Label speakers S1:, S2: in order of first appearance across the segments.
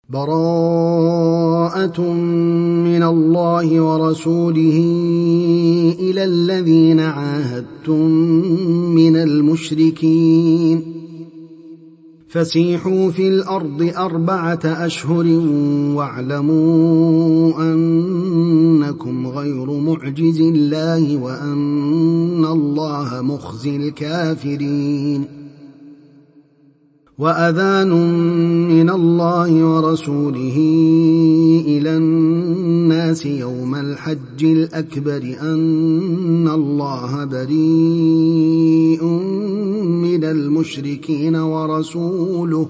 S1: براءة من الله ورسوله إلى الذين عاهدتم من المشركين فسيحوا في الأرض 4 أشهر واعلموا أنكم غير معجز الله وأن الله مخزي الكافرين. وأذان من الله ورسوله إلى الناس يوم الحج الأكبر أن الله بريء من المشركين ورسوله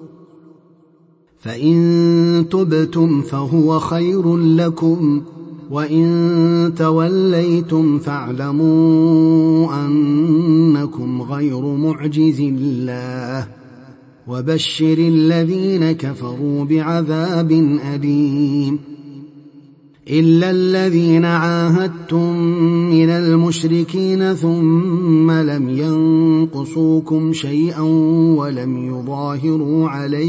S1: فإن تبتم فهو خير لكم وإن توليتم فاعلموا أنكم غير معجز الله وبشر الذين كفروا بعذاب أليم. إلا الذين عاهدتم من المشركين ثم لم ينقصوكم شيئا ولم يظاهروا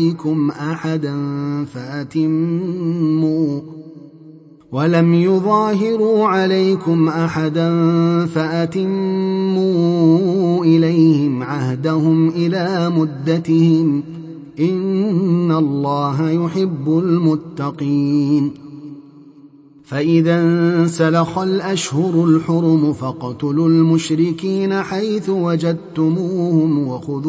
S1: عليكم أحدا فأتموا إليهم عهدهم إلى مدتهم إن الله يحب المتقين. فإذا انسلخ الأشهر الحرم فاقتلوا المشركين حيث وجدتموهم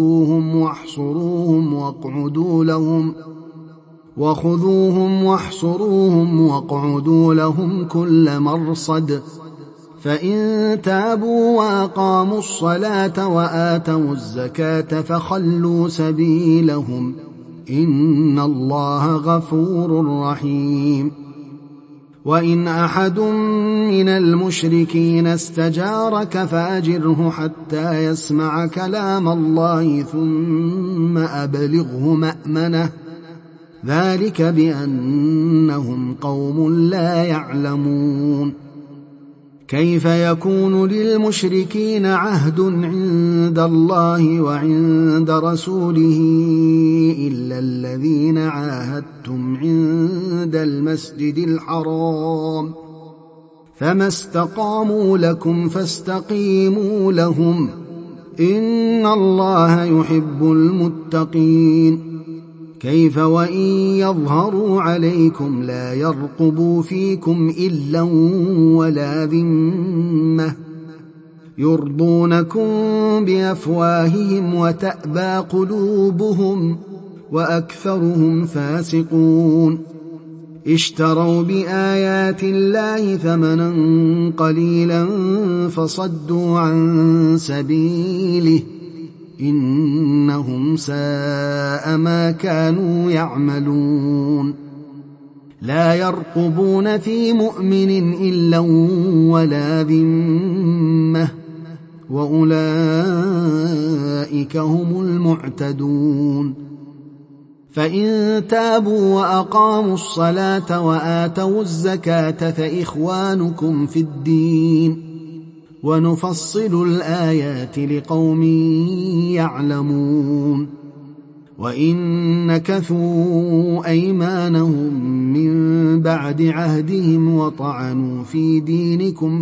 S1: وخذوهم واقعدوا لهم كل مرصد. فإن تابوا وأقاموا الصلاة وآتوا الزكاة فخلوا سبيلهم إن الله غفور رحيم. وإن أحد من المشركين استجارك فأجره حتى يسمع كلام الله ثم أبلغه مأمنه ذلك بأنهم قوم لا يعلمون. كيف يكون للمشركين عهد عند الله وعند رسوله إلا الذين عاهدتم عند المسجد الحرام فما استقاموا لكم فاستقيموا لهم إن الله يحب المتقين. كيف وإن يظهروا عليكم لا يرقبوا فيكم إلا ولا ذمة يرضونكم بأفواههم وتأبى قلوبهم وأكثرهم فاسقون. اشتروا بآيات الله ثمنا قليلا فصدوا عن سبيله إنهم ساء ما كانوا يعملون. لا يرقبون في مؤمن إلا ولا ذمة وأولئك هم المعتدون. فإن تابوا وأقاموا الصلاة وآتوا الزكاة فإخوانكم في الدين ونفصل الآيات لقوم يعلمون. وإن نكثوا أيمانهم من بعد عهدهم وطعنوا في دينكم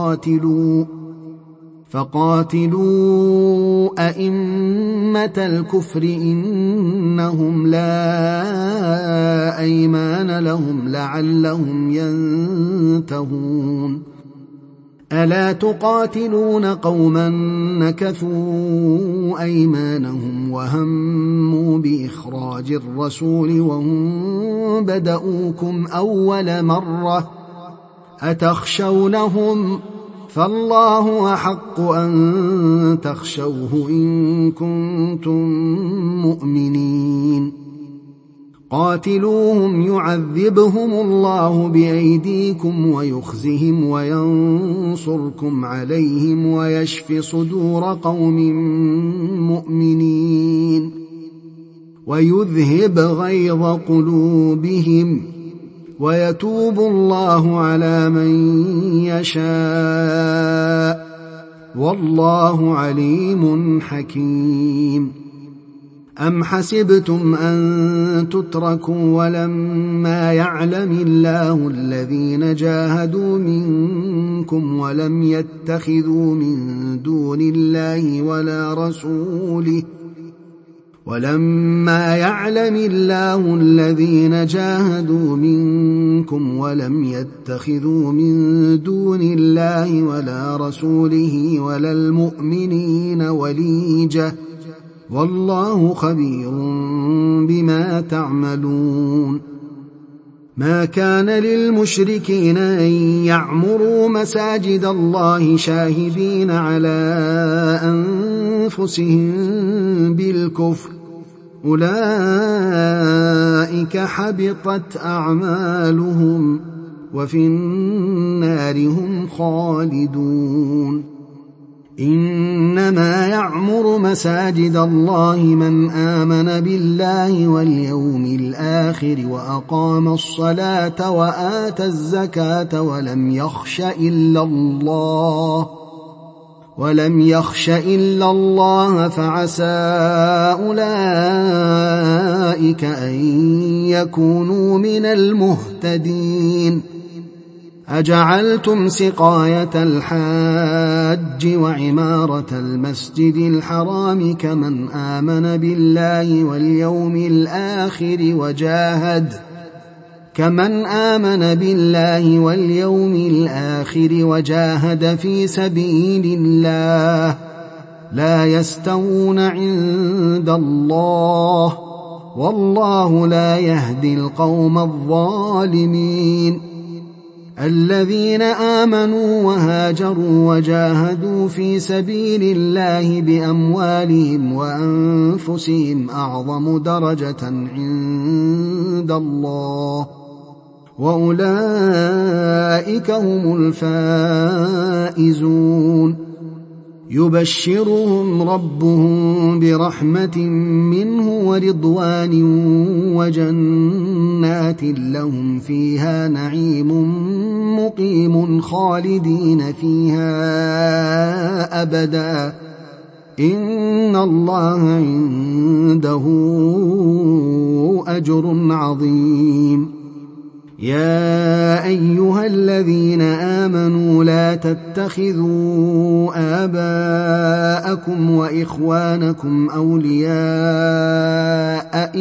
S1: فقاتلوا أئمة الكفر إنهم لا أيمان لهم لعلهم ينتهون. ألا تقاتلون قوما نكثوا أيمانهم وهموا بإخراج الرسول وهم بدؤوكم أول مرة أتخشونهم فالله أحق أن تخشوه إن كنتم مؤمنين. قاتلوهم يعذبهم الله بأيديكم ويخزهم وينصركم عليهم ويشف صدور قوم مؤمنين ويذهب غيظ قلوبهم ويتوب الله على من يشاء والله عليم حكيم. أم حسبتم أن تتركوا ولما يعلم الله الذين جاهدوا منكم ولم يتخذوا من دون الله ولما يعلم الله الذين جاهدوا منكم ولم يتخذوا من دون الله ولا رسوله ولا المؤمنين وليجة والله خبير بما تعملون. ما كان للمشركين أن يعمروا مساجد الله شاهدين على أنفسهم بالكفر أولئك حبطت أعمالهم وفي النار هم خالدون. إنما يعمر مساجد الله من آمن بالله واليوم الآخر وأقام الصلاة وآتى الزكاة ولم يخش إلا الله فعسى أولئك أن يكونوا من المهتدين. أجعلتم سقاية الحاج وعمارة المسجد الحرام كمن آمن بالله واليوم الآخر وجاهد في سبيل الله لا يستوون عند الله والله لا يهدي القوم الظالمين. الذين آمنوا وهاجروا وجاهدوا في سبيل الله بأموالهم وأنفسهم أعظم درجة عند الله وأولئك هم الفائزون. يبشرهم ربهم برحمة منه ورضوان وجنات لهم فيها نعيم مقيم خالدين فيها أبدا إن الله عنده أجر عظيم. يا أيها الذين آمنوا لا تتخذوا آباءكم وإخوانكم أولياء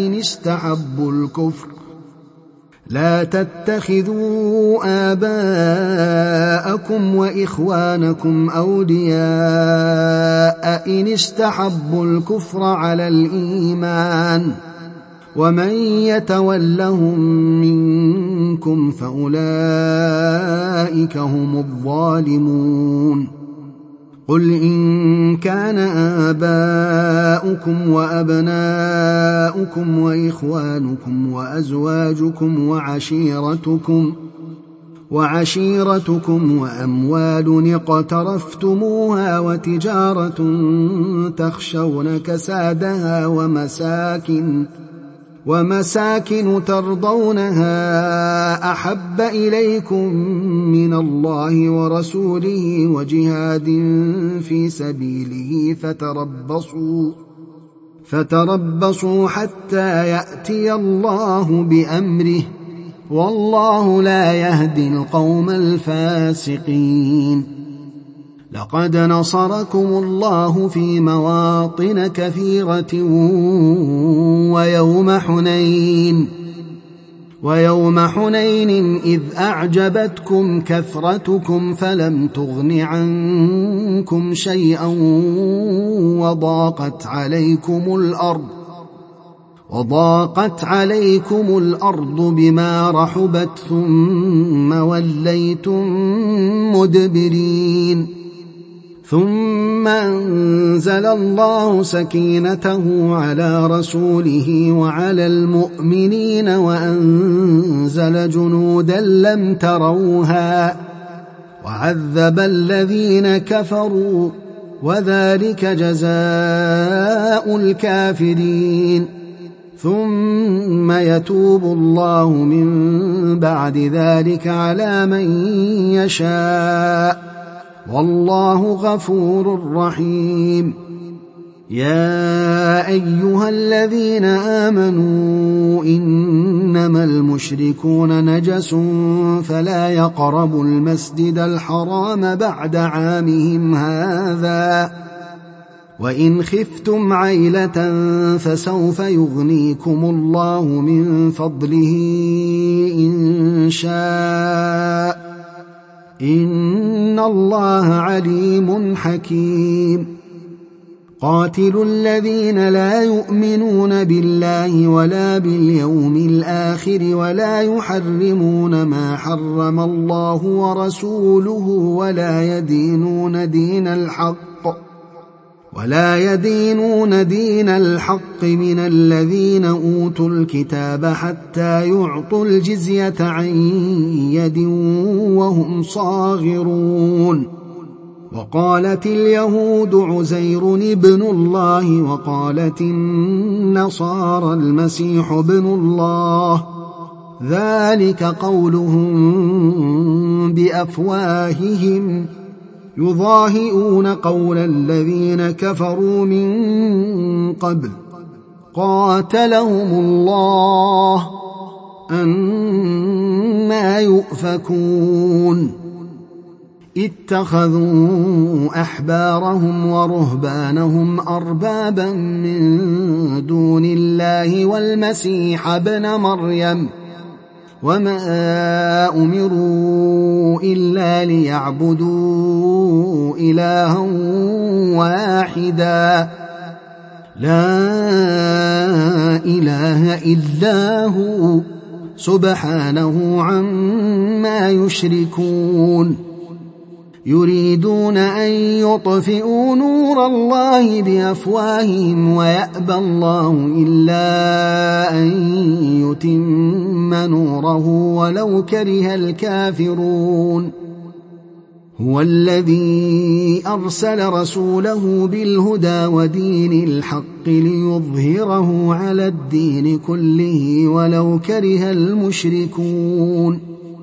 S1: إن استحبوا الكفر على الإيمان ومن يتولهم منكم فأولئك هم الظالمون. قل إن كان آباؤكم وأبناؤكم وإخوانكم وأزواجكم وعشيرتكم وأموال اقترفتموها وتجارة تخشون كسادها ومساكن ترضونها أحب إليكم من الله ورسوله وجهاد في سبيله فتربصوا حتى يأتي الله بأمره والله لا يهدي القوم الفاسقين. لقد نصركم الله في مواطن كثيرة ويوم حنين إذ أعجبتكم كثرتكم فلم تغن عنكم شيئا وضاقت عليكم الأرض بما رحبت ثم وليتم مدبرين. ثم أنزل الله سكينته على رسوله وعلى المؤمنين وأنزل جنودا لم تروها وعذب الذين كفروا وذلك جزاء الكافرين. ثم يتوب الله من بعد ذلك على من يشاء والله غفور رحيم. يا أيها الذين آمنوا إنما المشركون نجس فلا يقربوا المسجد الحرام بعد عامهم هذا وإن خفتم عيلة فسوف يغنيكم الله من فضله إن شاء إن الله عليم حكيم قاتلوا الذين لا يؤمنون بالله ولا باليوم الآخر ولا يحرمون ما حرم الله ورسوله ولا يدينون دين الحق من الذين أوتوا الكتاب حتى يعطوا الجزية عن يد وهم صاغرون وقالت اليهود عزير ابن الله وقالت النصارى المسيح ابن الله ذلك قولهم بأفواههم يضاهئون قول الذين كفروا من قبل قاتلهم الله أنى يؤفكون اتخذوا أحبارهم ورهبانهم أربابا من دون الله والمسيح ابن مريم وما أمروا إلا ليعبدوا إلها واحدا لا إله إلا هو سبحانه عما يشركون يريدون أن يطفئوا نور الله بأفواههم ويأبى الله إلا أن يتم نوره ولو كره الكافرون هو الذي أرسل رسوله بالهدى ودين الحق ليظهره على الدين كله ولو كره المشركون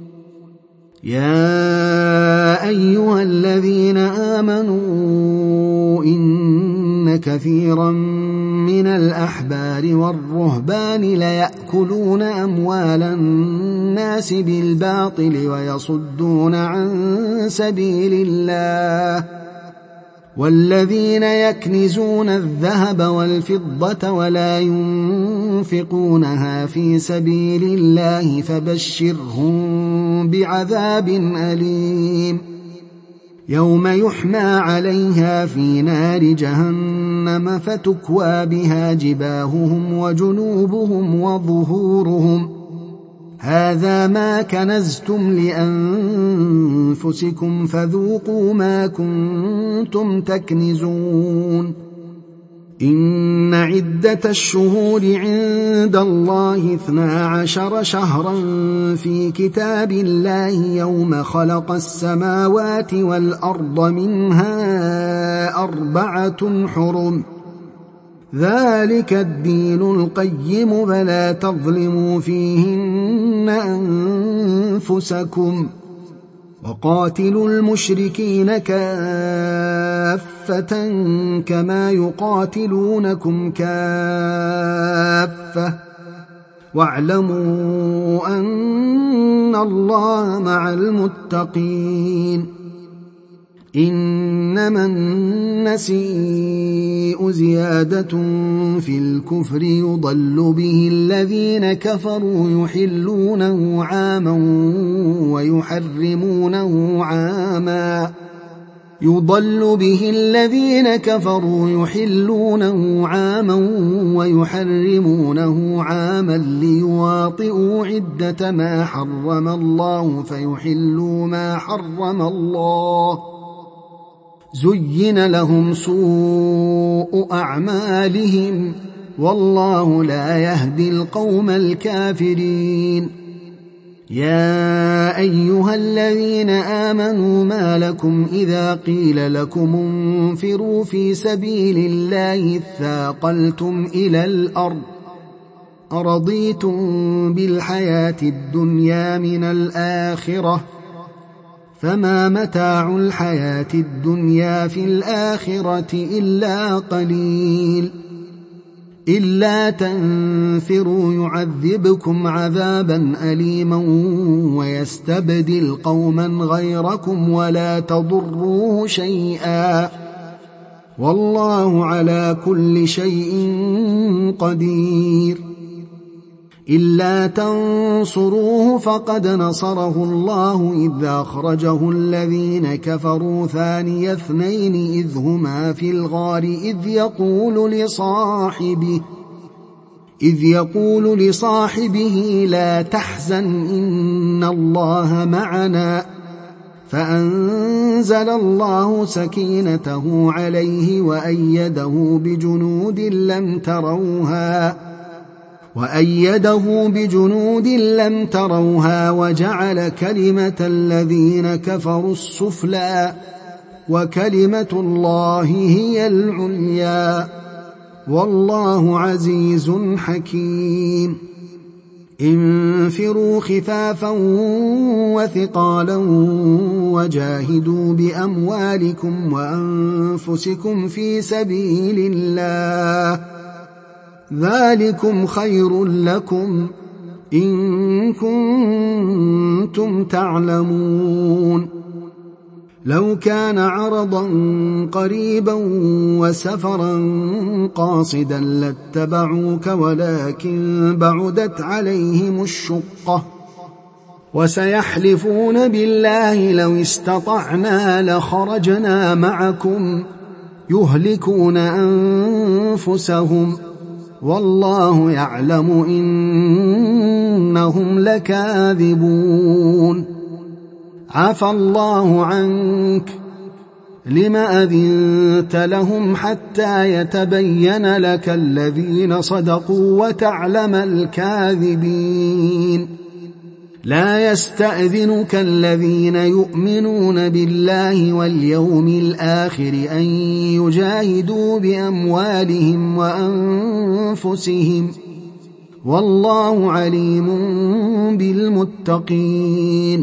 S1: يا أيها الذين آمنوا إن كثيرا من الأحبار والرهبان ليأكلون أموال الناس بالباطل ويصدون عن سبيل الله والذين يكنزون الذهب والفضة ولا ينفقونها في سبيل الله فبشرهم بعذاب أليم يوم يحمى عليها في نار جهنم فتكوى بها جباههم وجنوبهم وظهورهم هذا ما كنزتم لأنفسكم فذوقوا ما كنتم تكنزون إن عدة الشهور عند الله 12 شهرا في كتاب الله يوم خلق السماوات والأرض منها 4 حرم ذلك الدين القيم فلا تظلموا فيهن أنفسكم وقاتلوا المشركين كافة كما يقاتلونكم كافة واعلموا أن الله مع المتقين إنما النسيء زيادة في الكفر يضل به الذين كفروا يحلونه عاما ويحرمونه عاما ليواطئوا عدة ما حرم الله فيحلوا ما حرم الله زين لهم سوء أعمالهم والله لا يهدي القوم الكافرين يا أيها الذين آمنوا ما لكم إذا قيل لكم انفروا في سبيل الله اثاقلتم إلى الأرض أرضيتم بالحياة الدنيا من الآخرة فما متاع الحياة الدنيا في الآخرة إلا قليل إلا تنفروا يعذبكم عذابا أليما ويستبدل قوما غيركم ولا تضروه شيئا والله على كل شيء قدير إلا تنصروه فقد نصره الله إذ أخرجه الذين كفروا ثاني اثنين إذ هما في الغار إذ يقول لصاحبه لا تحزن إن الله معنا فأنزل الله سكينته عليه وأيده بجنود لم تروها وجعل كلمة الذين كفروا السفلى وكلمة الله هي العليا والله عزيز حكيم انفروا خفافا وثقالا وجاهدوا بأموالكم وأنفسكم في سبيل الله ذلكم خير لكم إن كنتم تعلمون لو كان عرضا قريبا وسفرا قاصدا لاتبعوك ولكن بعدت عليهم الشقة وسيحلفون بالله لو استطعنا لخرجنا معكم يهلكون أنفسهم والله يعلم إنهم لكاذبون عفى الله عنك لم أذنت لهم حتى يتبين لك الذين صدقوا وتعلم الكاذبين لا يستأذنك الذين يؤمنون بالله واليوم الآخر أن يجاهدوا بأموالهم وأنفسهم والله عليم بالمتقين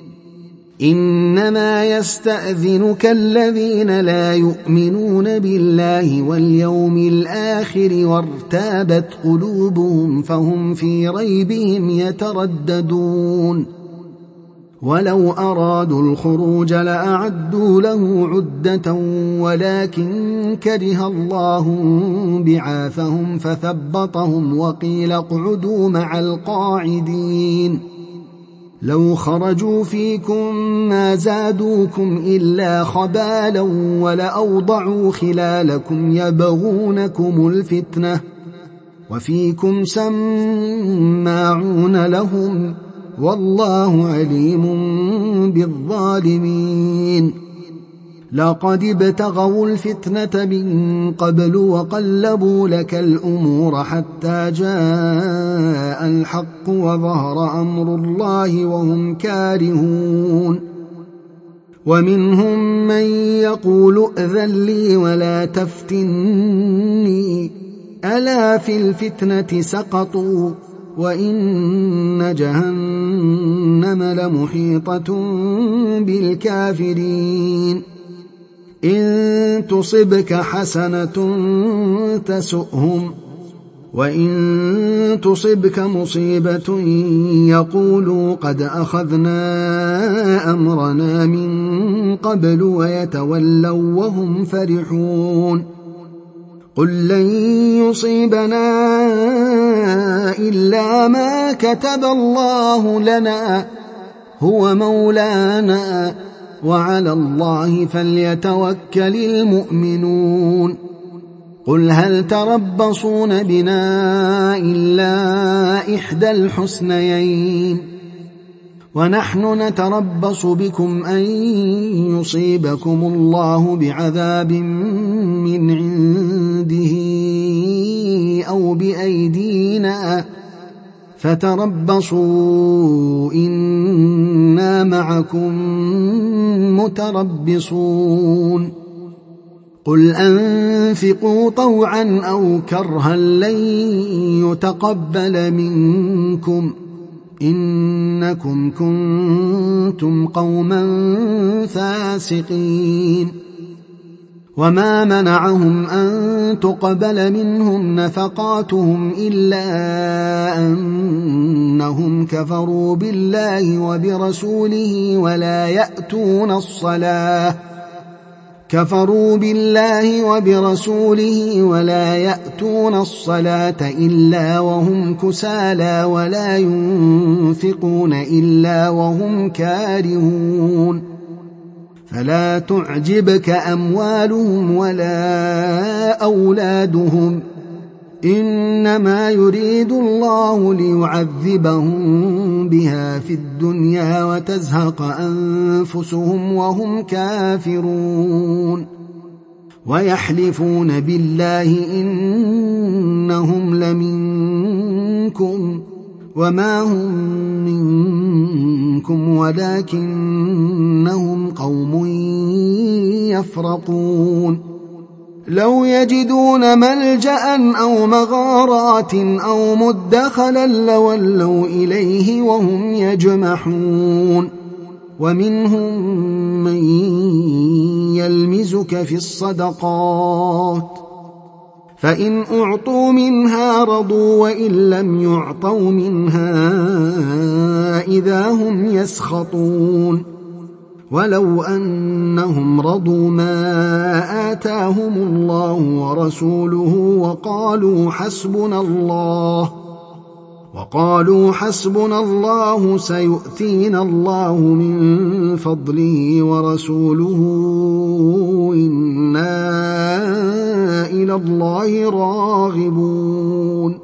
S1: إنما يستأذنك الذين لا يؤمنون بالله واليوم الآخر وارتابت قلوبهم فهم في ريبهم يترددون ولو أرادوا الخروج لأعدوا له عدة ولكن كره الله بعاثهم فثبطهم وقيل اقعدوا مع القاعدين لو خرجوا فيكم ما زادوكم إلا خبالا ولأوضعوا خلالكم يبغونكم الفتنة وفيكم سماعون لهم والله عليم بالظالمين لقد ابتغوا الفتنة من قبل وقلبوا لك الأمور حتى جاء الحق وظهر أمر الله وهم كارهون ومنهم من يقول ائذن لي ولا تفتني ألا في الفتنة سقطوا وإن جهنم لمحيطة بالكافرين إن تصبك حسنة تسؤهم وإن تصبك مصيبة يقولوا قد أخذنا أمرنا من قبل ويتولوا وهم فرحون قل لن يصيبنا إلا ما كتب الله لنا هو مولانا وعلى الله فليتوكل المؤمنون قل هل تربصون بنا إلا إحدى الحسنيين ونحن نتربص بكم أن يصيبكم الله بعذاب من عنده أو بأيدينا فتربصوا إنا معكم متربصون قل أنفقوا طوعا أو كرها لن يتقبل منكم إنكم كنتم قوما فاسقين وما منعهم أن تقبل منهم نفقاتهم إلا أنهم كفروا بالله وبرسوله ولا يأتون الصلاة إلا وهم كسالى ولا ينفقون إلا وهم كارهون فلا تعجبك أموالهم ولا أولادهم إنما يريد الله ليعذبهم بها في الدنيا وتزهق أنفسهم وهم كافرون ويحلفون بالله إنهم لمنكم وما هم منكم ولكنهم قوم يفرقون لو يجدون ملجأ أو مغارات أو مدخلا لولوا إليه وهم يجمحون ومنهم من يلمزك في الصدقات فإن أعطوا منها رضوا وإن لم يعطوا منها إذا هم يسخطون ولو أنهم رضوا ما آتاهم الله ورسوله وقالوا حسبنا الله سيؤتينا الله من فضله ورسوله إنا إلى الله راغبون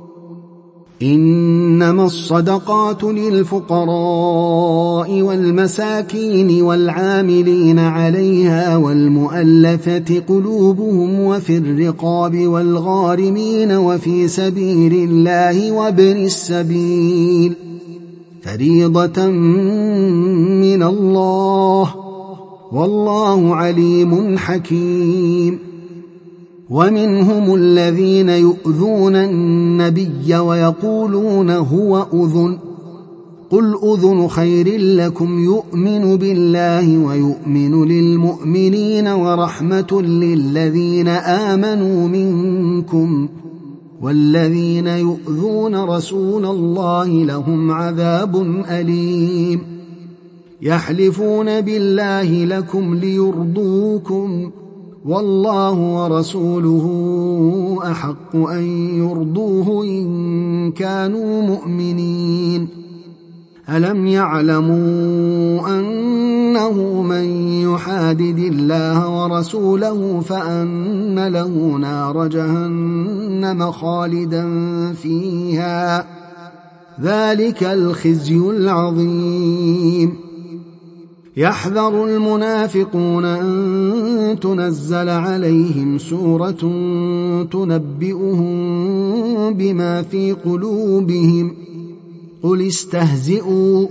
S1: إنما الصدقات للفقراء والمساكين والعاملين عليها والمؤلفة قلوبهم وفي الرقاب والغارمين وفي سبيل الله وابن السبيل فريضة من الله والله عليم حكيم ومنهم الذين يؤذون النبي ويقولون هو أذن قل أذن خير لكم يؤمن بالله ويؤمن للمؤمنين ورحمة للذين آمنوا منكم والذين يؤذون رسول الله لهم عذاب أليم يحلفون بالله لكم ليرضوكم والله ورسوله أحق أن يرضوه إن كانوا مؤمنين ألم يعلموا أنه من يحادد الله ورسوله فأن له نار جهنم خالدا فيها ذلك الخزي العظيم يحذر المنافقون أن تنزل عليهم سورة تنبئهم بما في قلوبهم قل استهزئوا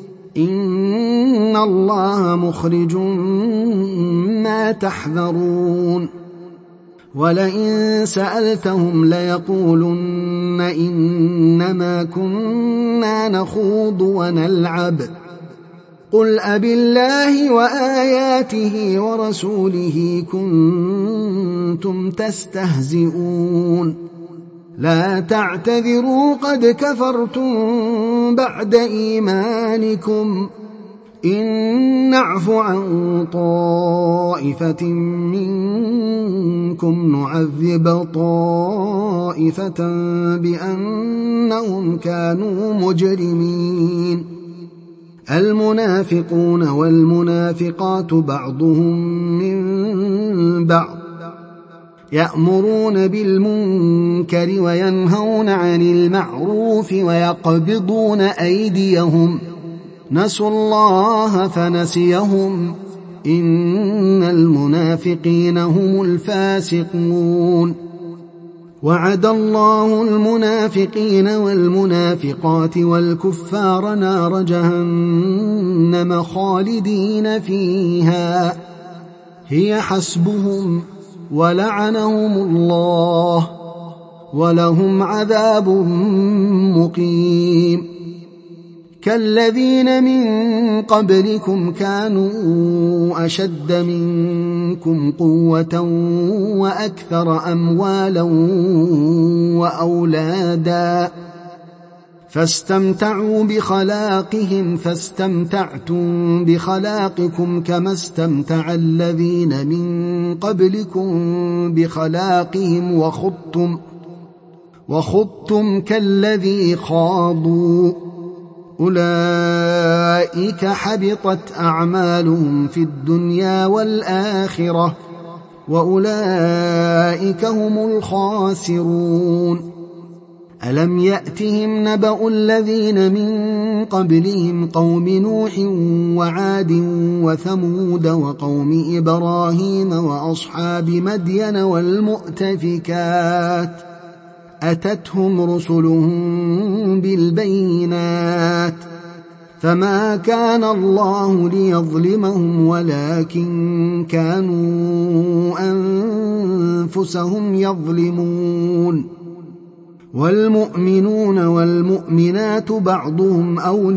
S1: إن الله مخرج ما تحذرون ولئن سألتهم ليقولن إنما كنا نخوض ونلعب قل أبالله وآياته ورسوله كنتم تستهزئون لا تعتذروا قد كفرتم بعد إيمانكم إن نعف عن طائفة منكم نعذب طائفة بأنهم كانوا مجرمين المنافقون والمنافقات بعضهم من بعض يأمرون بالمنكر وينهون عن المعروف ويقبضون أيديهم نسوا الله فنسيهم إن المنافقين هم الفاسقون وعد الله المنافقين والمنافقات والكفار نار جهنم خالدين فيها هي حسبهم ولعنهم الله ولهم عذاب مقيم كالذين من قبلكم كانوا أشد منكم قوة وأكثر أموالا وأولادا فاستمتعوا بخلاقهم فاستمتعتم بخلاقكم كما استمتع الذين من قبلكم بخلاقهم وخضتم كالذي خاضوا أولئك حبطت أعمالهم في الدنيا والآخرة وأولئك هم الخاسرون ألم يأتهم نبأ الذين من قبلهم قوم نوح وعاد وثمود وقوم إبراهيم وأصحاب مدين والمؤتفكات أتتهم رسلهم بالبينات فما كان الله ليظلمهم ولكن كانوا أنفسهم يظلمون والمؤمنون والمؤمنات بعضهم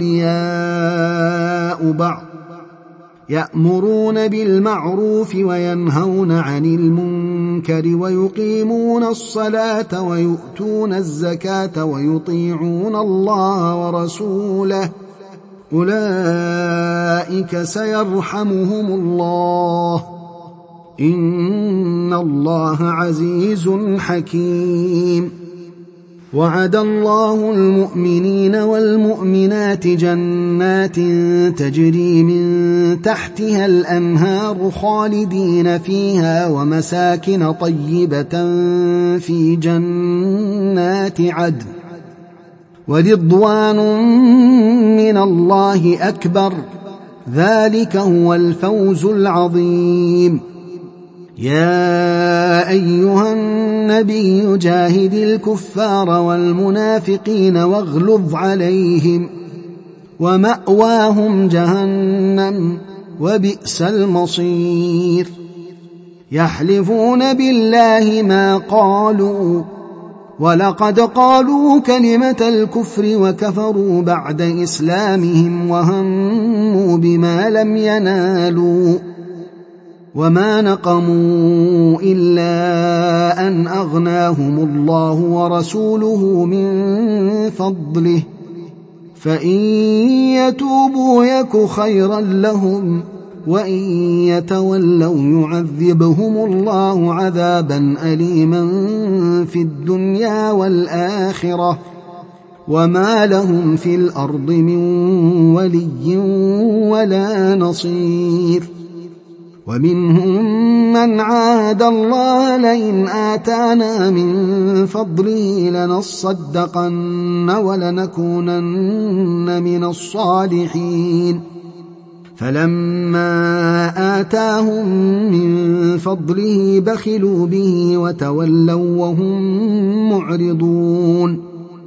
S1: أولياء بعض يأمرون بالمعروف وينهون عن المنكر ويقيمون الصلاة ويؤتون الزكاة ويطيعون الله ورسوله أولئك سيرحمهم الله إن الله عزيز حكيم وعد الله المؤمنين والمؤمنات جنات تجري من تحتها الأنهار خالدين فيها ومساكن طيبة في جنات عدن ورضوان من الله أكبر ذلك هو الفوز العظيم يا أيها النبي جاهد الكفار والمنافقين واغلظ عليهم ومأواهم جهنم وبئس المصير يحلفون بالله ما قالوا ولقد قالوا كلمة الكفر وكفروا بعد إسلامهم وهموا بما لم ينالوا وما نقموا إلا أن أغناهم الله ورسوله من فضله فإن يتوبوا يك خيرا لهم وإن يتولوا يعذبهم الله عذابا أليما في الدنيا والآخرة وما لهم في الأرض من ولي ولا نصير ومنهم من عاهد الله لئن آتانا من فضله لنصدقن ولنكونن من الصالحين فلما آتاهم من فضله بخلوا به وتولوا وهم معرضون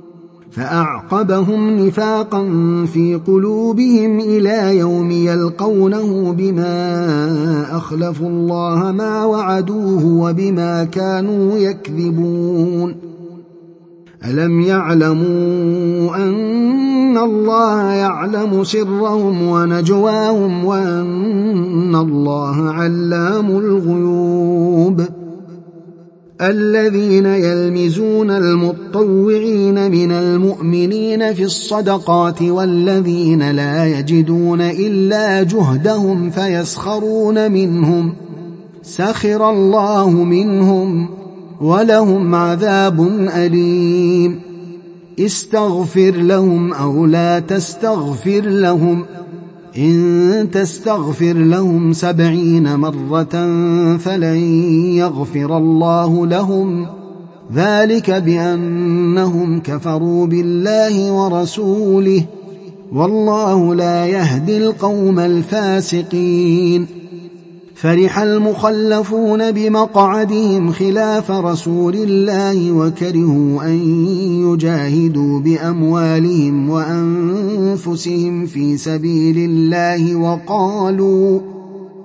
S1: فأعقبهم نفاقا في قلوبهم إلى يوم يلقونه بما أخلفوا الله ما وعدوه وبما كانوا يكذبون ألم يعلموا أن الله يعلم سرهم ونجواهم وأن الله علام الغيوب الذين يلمزون المطوعين من المؤمنين في الصدقات والذين لا يجدون إلا جهدهم فيسخرون منهم سخر الله منهم ولهم عذاب أليم استغفر لهم أو لا تستغفر لهم إن تستغفر لهم 70 مرة فلن يغفر الله لهم ذلك بأنهم كفروا بالله ورسوله والله لا يهدي القوم الفاسقين فرح المخلفون بمقعدهم خلاف رسول الله وكرهوا أن يجاهدوا بأموالهم وأنفسهم في سبيل الله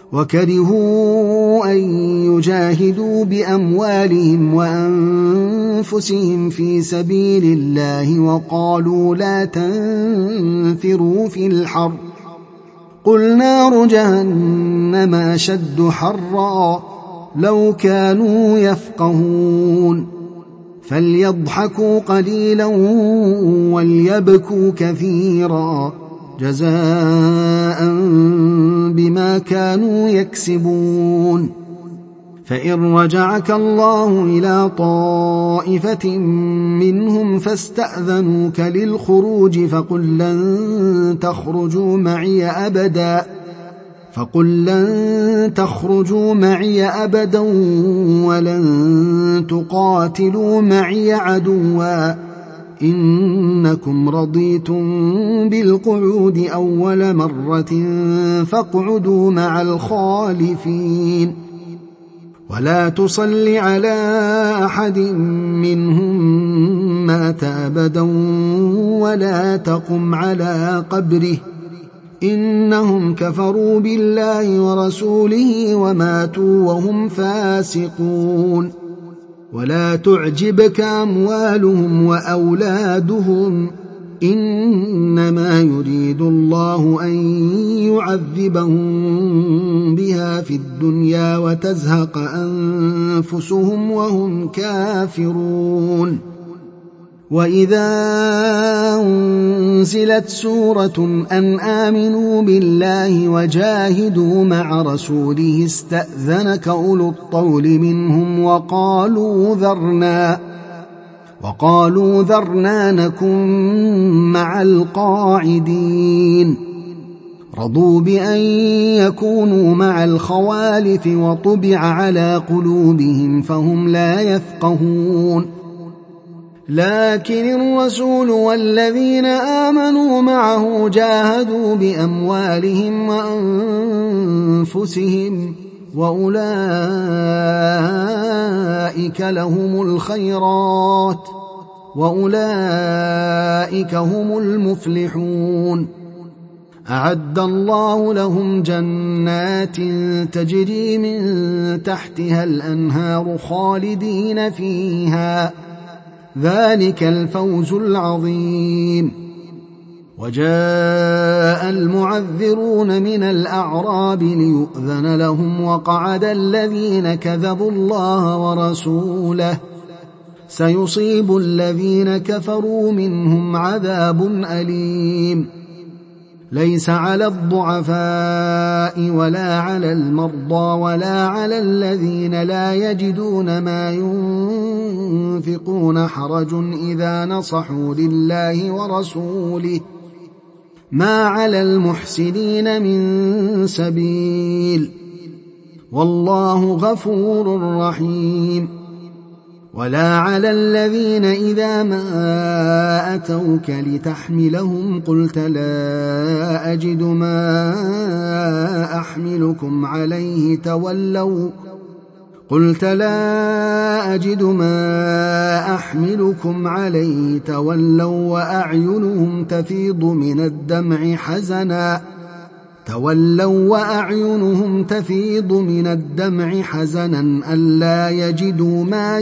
S1: وكرهوا أن يجاهدوا بأموالهم وأنفسهم في سبيل الله وقالوا لا تنفروا في الحر قل نار جهنم أشد حرا لو كانوا يفقهون فليضحكوا قليلا وليبكوا كثيرا جزاء بما كانوا يكسبون فإن رجعك الله إلى طائفة منهم فاستأذنوك للخروج فقل لن تخرجوا معي أبدا ولن تقاتلوا معي عدوا إنكم رضيتم بالقعود أول مرة فاقعدوا مع الخالفين ولا تصل على أحد منهم مات أبدا ولا تقم على قبره إنهم كفروا بالله ورسوله وماتوا وهم فاسقون ولا تعجبك أموالهم وأولادهم إنما يريد الله أن يعذبهم بها في الدنيا وتزهق أنفسهم وهم كافرون وإذا أنزلت سورة أن آمنوا بالله وجاهدوا مع رسوله استأذنك أولو الطول منهم وقالوا ذرنا نكن مع القاعدين رضوا بأن يكونوا مع الخوالف وطبع على قلوبهم فهم لا يفقهون لكن الرسول والذين آمنوا معه جاهدوا بأموالهم وأنفسهم وأولئك لهم الخيرات وأولئك هم المفلحون أعد الله لهم جنات تجري من تحتها الأنهار خالدين فيها ذلك الفوز العظيم وجاء المعذرون من الأعراب ليؤذن لهم وقعد الذين كذبوا الله ورسوله سيصيب الذين كفروا منهم عذاب أليم ليس على الضعفاء ولا على المرضى ولا على الذين لا يجدون ما ينفقون حرج إذا نصحوا لله ورسوله ما على المحسنين من سبيل والله غفور رحيم ولا على الذين إذا ما أتوك لتحملهم قلت لا أجد ما أحملكم عليه تولوا وأعينهم تفيض من الدمع حزنا ألا يجدوا ما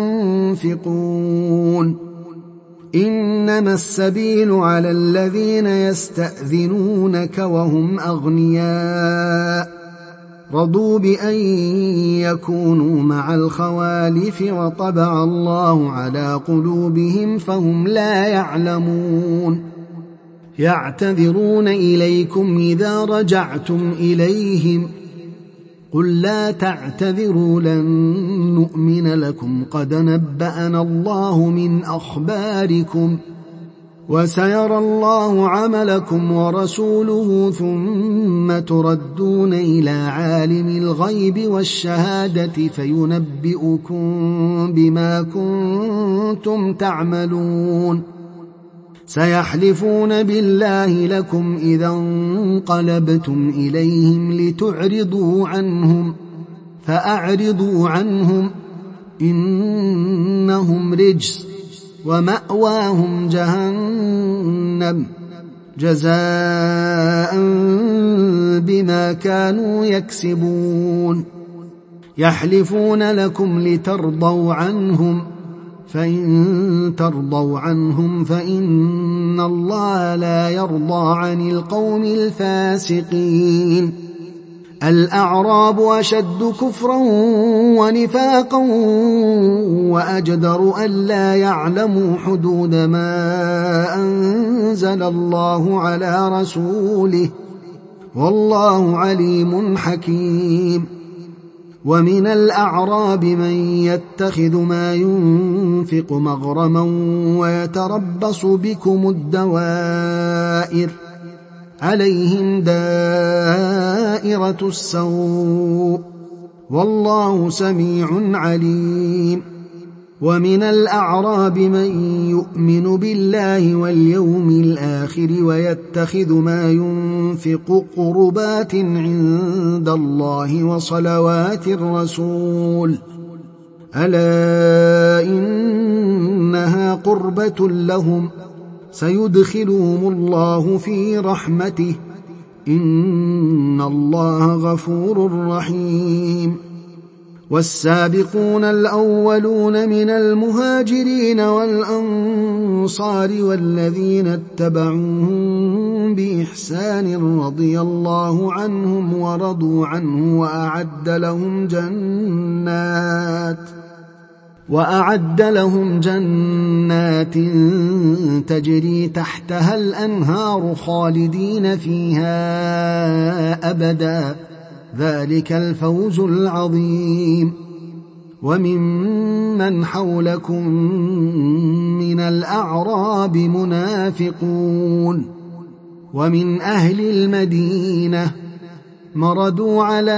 S1: ينفقون إنما السبيل على الذين يستأذنونك وهم أغنياء رضوا بأن يكونوا مع الخوالف وطبع الله على قلوبهم فهم لا يعلمون يعتذرون إليكم إذا رجعتم إليهم قل لا تعتذروا لن نؤمن لكم قد نبأنا الله من أخباركم وسيرى الله عملكم ورسوله ثم تردون إلى عالم الغيب والشهادة فينبئكم بما كنتم تعملون سيحلفون بالله لكم إذا انقلبتم إليهم لتعرضوا عنهم فأعرضوا عنهم إنهم رجس ومأواهم جهنم جزاء بما كانوا يكسبون يحلفون لكم لترضوا عنهم فإن ترضوا عنهم فإن الله لا يرضى عن القوم الفاسقين الأعراب أشد كفرا ونفاقا وأجدر ألا يعلموا حدود ما أنزل الله على رسوله والله عليم حكيم ومن الأعراب من يتخذ ما ينفق مغرما ويتربص بكم الدوائر عليهم دائرة السوء والله سميع عليم ومن الأعراب من يؤمن بالله واليوم الآخر ويتخذ ما ينفق قربات عند الله وصلوات الرسول ألا إنها قربة لهم سيدخلهم الله في رحمته إن الله غفور رحيم والسابقون الأولون من المهاجرين والأنصار والذين اتبعوهم بإحسان رضي الله عنهم ورضوا عنه وأعد لهم جنات تجري تحتها الأنهار خالدين فيها أبدا ذلك الفوز العظيم وممن حولكم من الأعراب منافقون ومن أهل المدينة مردوا على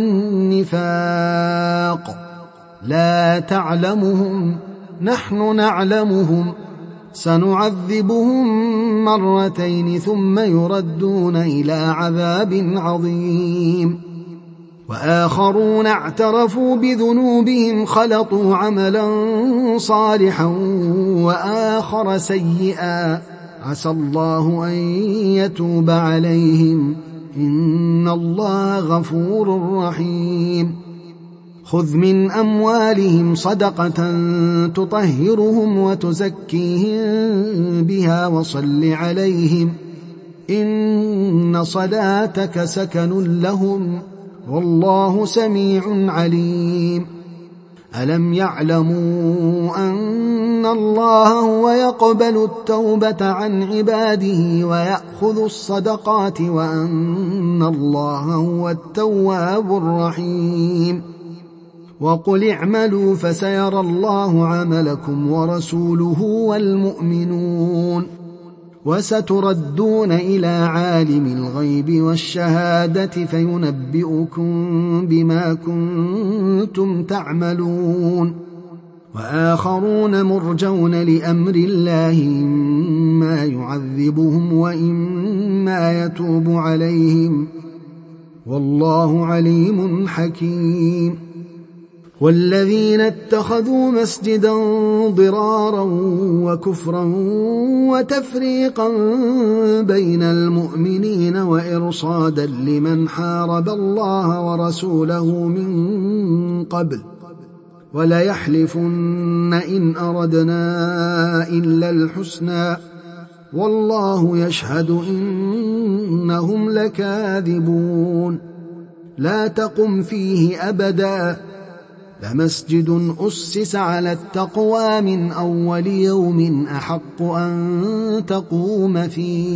S1: النفاق لا تعلمهم نحن نعلمهم سنعذبهم مرتين ثم يردون إلى عذاب عظيم وآخرون اعترفوا بذنوبهم خلطوا عملا صالحا وآخر سيئا عسى الله أن يتوب عليهم إن الله غفور رحيم خذ من أموالهم صدقة تطهرهم وتزكيهم بها وصل عليهم إن صلاتك سكن لهم والله سميع عليم ألم يعلموا أن الله هو يقبل التوبة عن عباده ويأخذ الصدقات وأن الله هو التواب الرحيم وقل اعملوا فسيرى الله عملكم ورسوله والمؤمنون وستردون إلى عالم الغيب والشهادة فينبئكم بما كنتم تعملون وآخرون مرجون لأمر الله إما يعذبهم وإما يتوب عليهم والله عليم حكيم والذين اتخذوا مسجدا ضرارا وكفرا وتفريقا بين المؤمنين وإرصادا لمن حارب الله ورسوله من قبل وليحلفن إن أردنا إلا الحسنى والله يشهد إنهم لكاذبون لا تقم فيه أبدا لمسجد أسس على التقوى من أول يوم أحق أن تقوم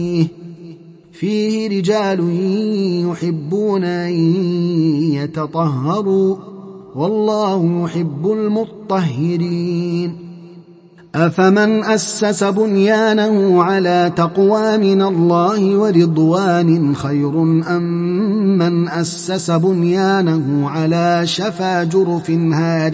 S1: فيه رجال يحبون أن يتطهروا والله يحب المطهرين أفمن أسس بنيانه على تقوى من الله ورضوان خير أم من أسس بنيانه على شفا جرف هار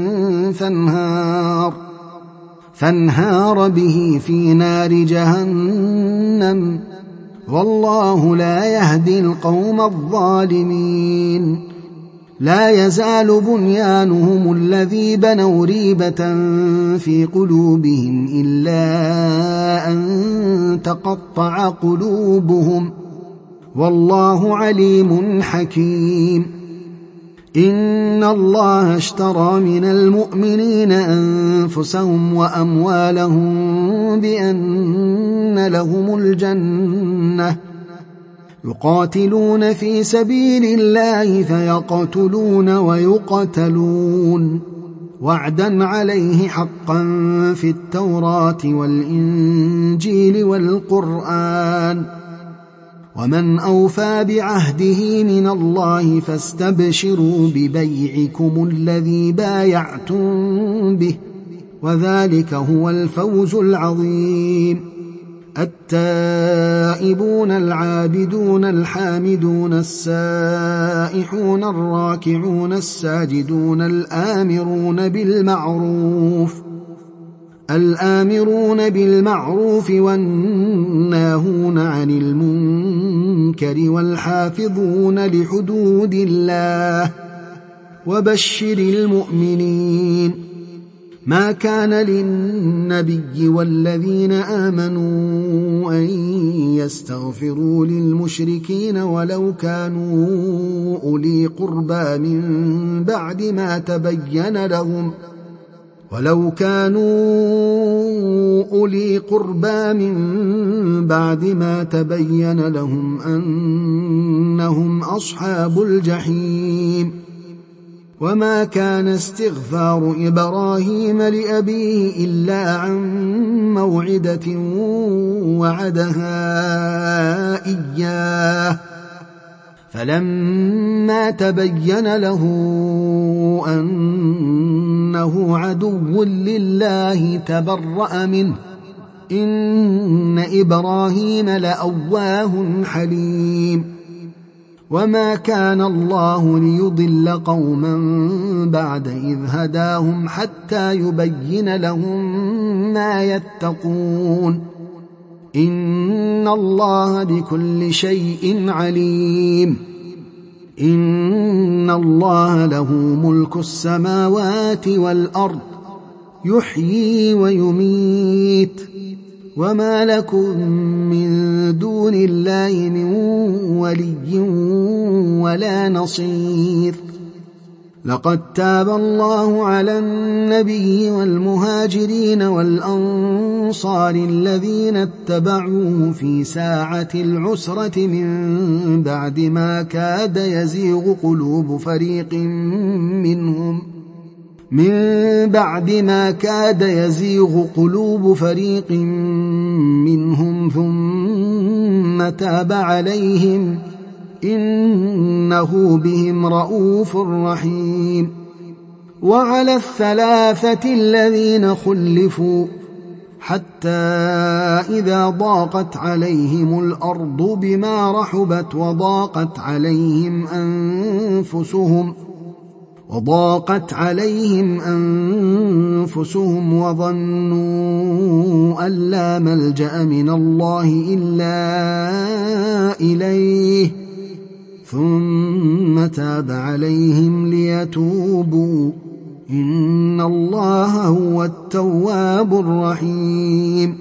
S1: فانهار به في نار جهنم والله لا يهدي القوم الظالمين لا يزال بنيانهم الذي بنوا ريبة في قلوبهم إلا أن تقطع قلوبهم والله عليم حكيم. إن الله اشترى من المؤمنين أنفسهم وأموالهم بأن لهم الجنة يقاتلون في سبيل الله فيقتلون ويقتلون وعدا عليه حقا في التوراة والإنجيل والقرآن ومن أوفى بعهده من الله فاستبشروا ببيعكم الذي بايعتم به وذلك هو الفوز العظيم. التائبون العابدون الحامدون السائحون الراكعون الساجدون الآمرون بالمعروف والناهون عن المنكر والحافظون لحدود الله وبشر المؤمنين. ما كان للنبي والذين آمنوا أن يستغفروا للمشركين ولو كانوا أولي قربى من بعد ما تبين لهم أنهم أصحاب الجحيم. وما كان استغفار إبراهيم لأبيه إلا عن موعدة وعدها إياه فلما تبين له أنه عدو لله تبرأ منه إن إبراهيم لأواه حليم. وما كان الله ليضل قوما بعد إذ هداهم حتى يبين لهم ما يتقون إن الله بكل شيء عليم. إن الله له ملك السماوات والأرض يحيي ويميت وما لكم من دون الله من ولي ولا نصير. لقد تاب الله على النبي والمهاجرين والأنصار الذين اتبعوه في ساعة العسرة من بعد ما كاد يزيغ قلوب فريق منهم ثم تاب عليهم إنه بهم رءوف رحيم. وعلى الثلاثة الذين خلفوا حتى إذا ضاقت عليهم الأرض بما رحبت وضاقت عليهم أنفسهم وظنوا أن لا ملجأ من الله إلا إليه ثم تاب عليهم ليتوبوا إن الله هو التواب الرحيم.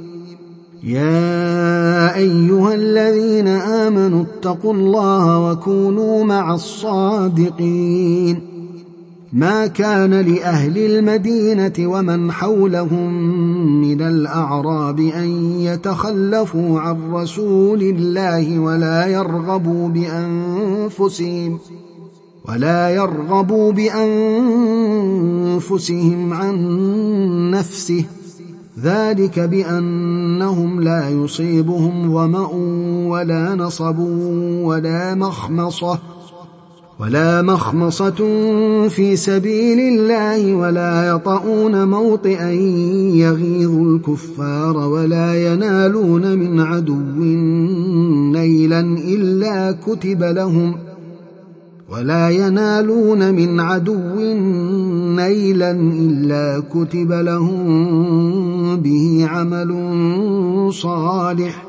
S1: يا أيها الذين آمنوا اتقوا الله وكونوا مع الصادقين. ما كان لأهل المدينة ومن حولهم من الأعراب أن يتخلفوا عن رسول الله ولا يرغبوا بأنفسهم عن نفسه ذلك بأنهم لا يصيبهم ظمأ ولا نصب ولا مخمصة في سبيل الله ولا يطؤون موطئا يغيظ الكفار ولا ينالون من عدو نيلا إلا كتب لهم به عمل صالح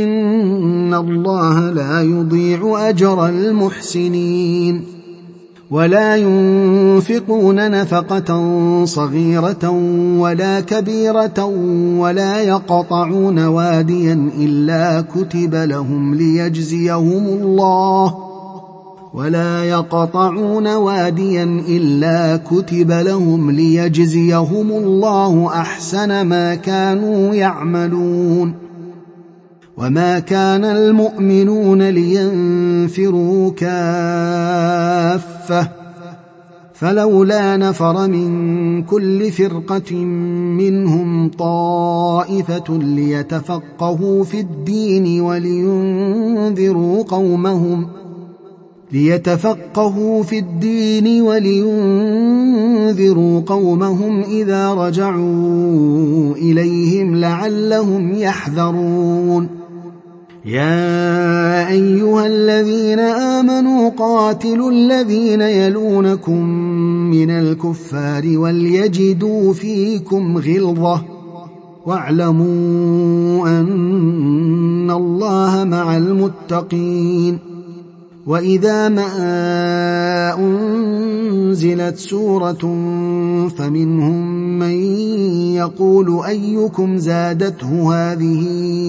S1: إن الله لا يضيع أجر المحسنين. ولا ينفقون نفقة صغيرة ولا كبيرة ولا يقطعون واديا إلا كتب لهم ليجزيهم الله أحسن ما كانوا يعملون. وما كان المؤمنون لينفروا كافة فلولا نفر من كل فرقة منهم طائفة ليتفقهوا في الدين ولينذروا قومهم إذا رجعوا إليهم لعلهم يحذرون. يا أيها الذين آمنوا قاتلوا الذين يلونكم من الكفار وليجدوا فيكم غلظة واعلموا أن الله مع المتقين. وإذا ما أنزلت سورة فمنهم من يقول أيكم زادته هذه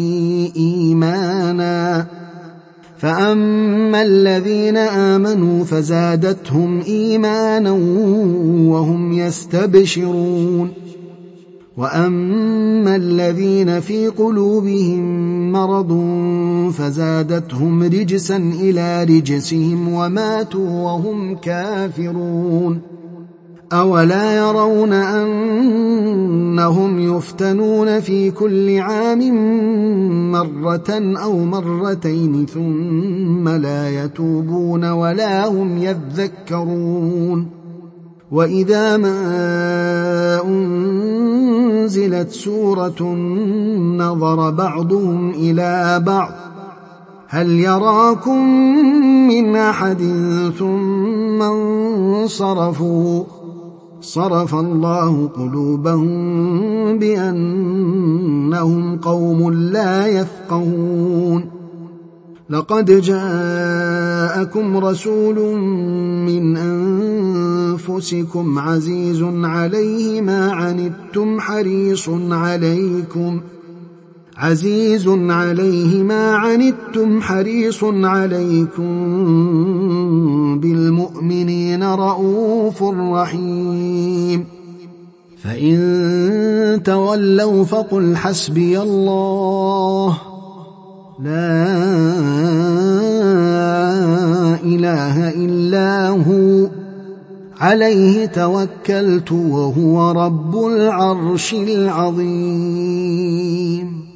S1: إيمانا فأما الذين آمنوا فزادتهم إيمانا وهم يستبشرون. وأما الذين في قلوبهم مرض فزادتهم رجسا إلى رجسهم وماتوا وهم كافرون. أولا يرون أنهم يفتنون في كل عام مرة أو مرتين ثم لا يتوبون ولا هم يذكرون. وإذا ما أنزلت سورة نظر بعضهم إلى بعض هل يراكم من أحد ثم انصرفوا صرف الله قلوبهم بأنهم قوم لا يفقهون. لقد جاءكم رسول من أنفسكم عزيز عليه ما عنتم حريص عليكم بالمؤمنين رؤوف رحيم. فإن تولوا فقل حسبي الله لا إله إلا هو عليه توكلت وهو رب العرش العظيم.